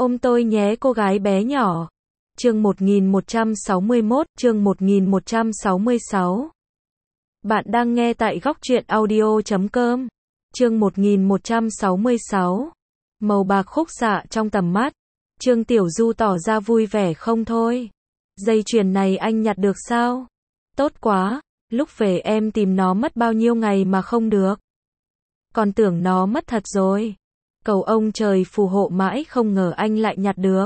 Ôm tôi nhé cô gái bé nhỏ. Chương 1161, chương 1166. Bạn đang nghe tại góc truyện audio.com. Chương 1166. Màu bạc khúc xạ trong tầm mắt. Trương Tiểu Du tỏ ra vui vẻ không thôi. Dây chuyền này anh nhặt được sao? Tốt quá, lúc về em tìm nó mất bao nhiêu ngày mà không được. Còn tưởng nó mất thật rồi. Cầu ông trời phù hộ mãi không ngờ anh lại nhặt được.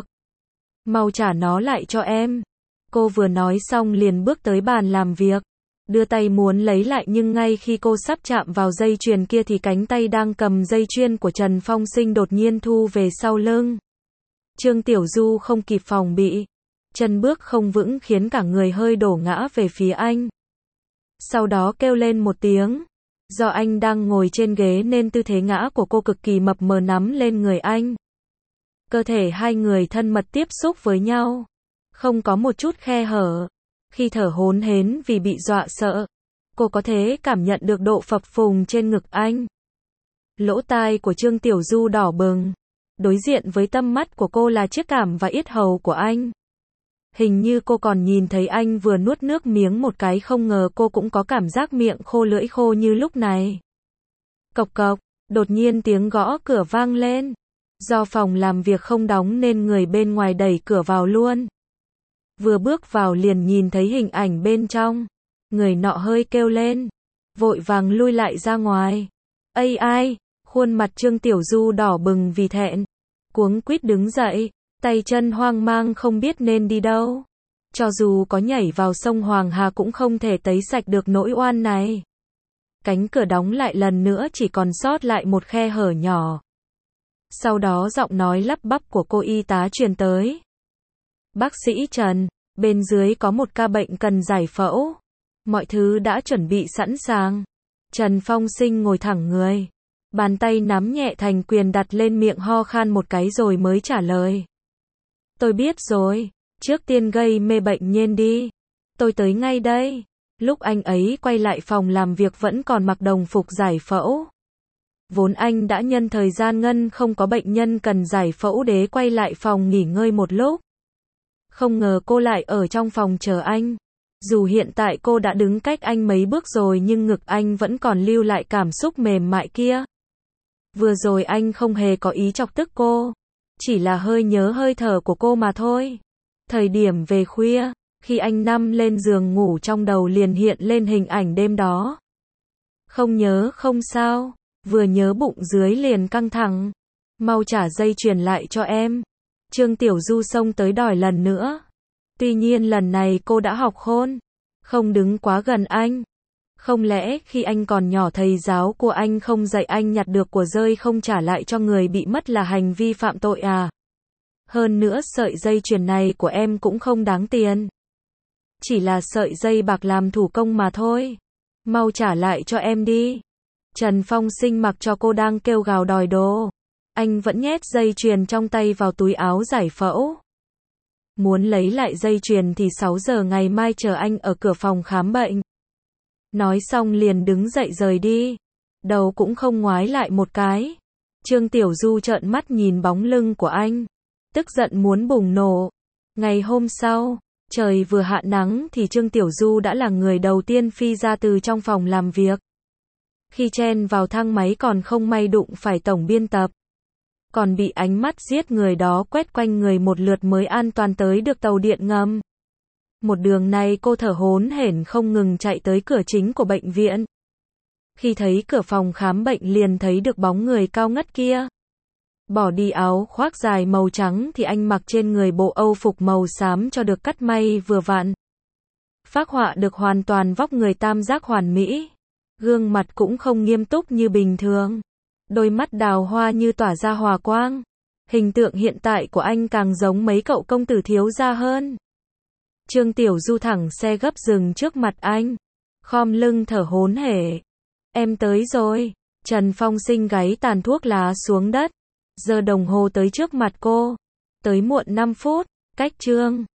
Mau trả nó lại cho em. Cô vừa nói xong liền bước tới bàn làm việc. Đưa tay muốn lấy lại nhưng ngay khi cô sắp chạm vào dây chuyền kia thì cánh tay đang cầm dây chuyền của Trần Phong Sinh đột nhiên thu về sau lưng. Trương Tiểu Du không kịp phòng bị. Chân bước không vững khiến cả người hơi đổ ngã về phía anh. Sau đó kêu lên một tiếng. Do anh đang ngồi trên ghế nên tư thế ngã của cô cực kỳ mập mờ nắm lên người anh. Cơ thể hai người thân mật tiếp xúc với nhau. Không có một chút khe hở. Khi thở hổn hển vì bị dọa sợ, cô có thể cảm nhận được độ phập phồng trên ngực anh. Lỗ tai của Trương Tiểu Du đỏ bừng. Đối diện với tâm mắt của cô là chiếc cảm và yết hầu của anh. Hình như cô còn nhìn thấy anh vừa nuốt nước miếng một cái, không ngờ cô cũng có cảm giác miệng khô lưỡi khô như lúc này. Cộc cộc, đột nhiên tiếng gõ cửa vang lên. Do phòng làm việc không đóng nên người bên ngoài đẩy cửa vào luôn. Vừa bước vào liền nhìn thấy hình ảnh bên trong. Người nọ hơi kêu lên. Vội vàng lui lại ra ngoài. Ây ai, khuôn mặt Trương Tiểu Du đỏ bừng vì thẹn. Cuống quýt đứng dậy. Tay chân hoang mang không biết nên đi đâu. Cho dù có nhảy vào sông Hoàng Hà cũng không thể tẩy sạch được nỗi oan này. Cánh cửa đóng lại lần nữa, chỉ còn sót lại một khe hở nhỏ. Sau đó giọng nói lắp bắp của cô y tá truyền tới. Bác sĩ Trần, bên dưới có một ca bệnh cần giải phẫu. Mọi thứ đã chuẩn bị sẵn sàng. Trần Phong Sinh ngồi thẳng người. Bàn tay nắm nhẹ thành quyền đặt lên miệng, ho khan một cái rồi mới trả lời. Tôi biết rồi, trước tiên gây mê bệnh nhân đi. Tôi tới ngay đây. Lúc anh ấy quay lại phòng làm việc vẫn còn mặc đồng phục giải phẫu. Vốn anh đã nhân thời gian ngân không có bệnh nhân cần giải phẫu để quay lại phòng nghỉ ngơi một lúc. Không ngờ cô lại ở trong phòng chờ anh. Dù hiện tại cô đã đứng cách anh mấy bước rồi nhưng ngực anh vẫn còn lưu lại cảm xúc mềm mại kia. Vừa rồi anh không hề có ý chọc tức cô. Chỉ là hơi nhớ hơi thở của cô mà thôi. Thời điểm về khuya, khi anh nằm lên giường ngủ trong đầu liền hiện lên hình ảnh đêm đó. Không nhớ không sao, vừa nhớ bụng dưới liền căng thẳng. Mau trả dây chuyền lại cho em. Trương Tiểu Du xông tới đòi lần nữa. Tuy nhiên lần này cô đã học khôn. Không đứng quá gần anh. Không lẽ khi anh còn nhỏ thầy giáo của anh không dạy anh nhặt được của rơi không trả lại cho người bị mất là hành vi phạm tội à? Hơn nữa sợi dây chuyền này của em cũng không đáng tiền. Chỉ là sợi dây bạc làm thủ công mà thôi. Mau trả lại cho em đi. Trần Phong Sinh mặc cho cô đang kêu gào đòi đồ. Anh vẫn nhét dây chuyền trong tay vào túi áo giải phẫu. Muốn lấy lại dây chuyền thì 6 giờ ngày mai chờ anh ở cửa phòng khám bệnh. Nói xong liền đứng dậy rời đi. Đầu cũng không ngoái lại một cái. Trương Tiểu Du trợn mắt nhìn bóng lưng của anh. Tức giận muốn bùng nổ. Ngày hôm sau, trời vừa hạ nắng thì Trương Tiểu Du đã là người đầu tiên phi ra từ trong phòng làm việc. Khi chen vào thang máy còn không may đụng phải tổng biên tập. Còn bị ánh mắt giết người đó quét quanh người một lượt mới an toàn tới được tàu điện ngầm. Một đường này cô thở hổn hển không ngừng chạy tới cửa chính của bệnh viện. Khi thấy cửa phòng khám bệnh liền thấy được bóng người cao ngất kia. Bỏ đi áo khoác dài màu trắng thì anh mặc trên người bộ âu phục màu xám cho được cắt may vừa vặn. Phác họa được hoàn toàn vóc người tam giác hoàn mỹ. Gương mặt cũng không nghiêm túc như bình thường. Đôi mắt đào hoa như tỏa ra hòa quang. Hình tượng hiện tại của anh càng giống mấy cậu công tử thiếu gia hơn. Trương Tiểu Du thẳng xe gấp dừng trước mặt anh. Khom lưng thở hổn hển. Em tới rồi. Trần Phong Sinh gáy tàn thuốc lá xuống đất. Giờ đồng hồ tới trước mặt cô. Tới muộn 5 phút. Cách Trương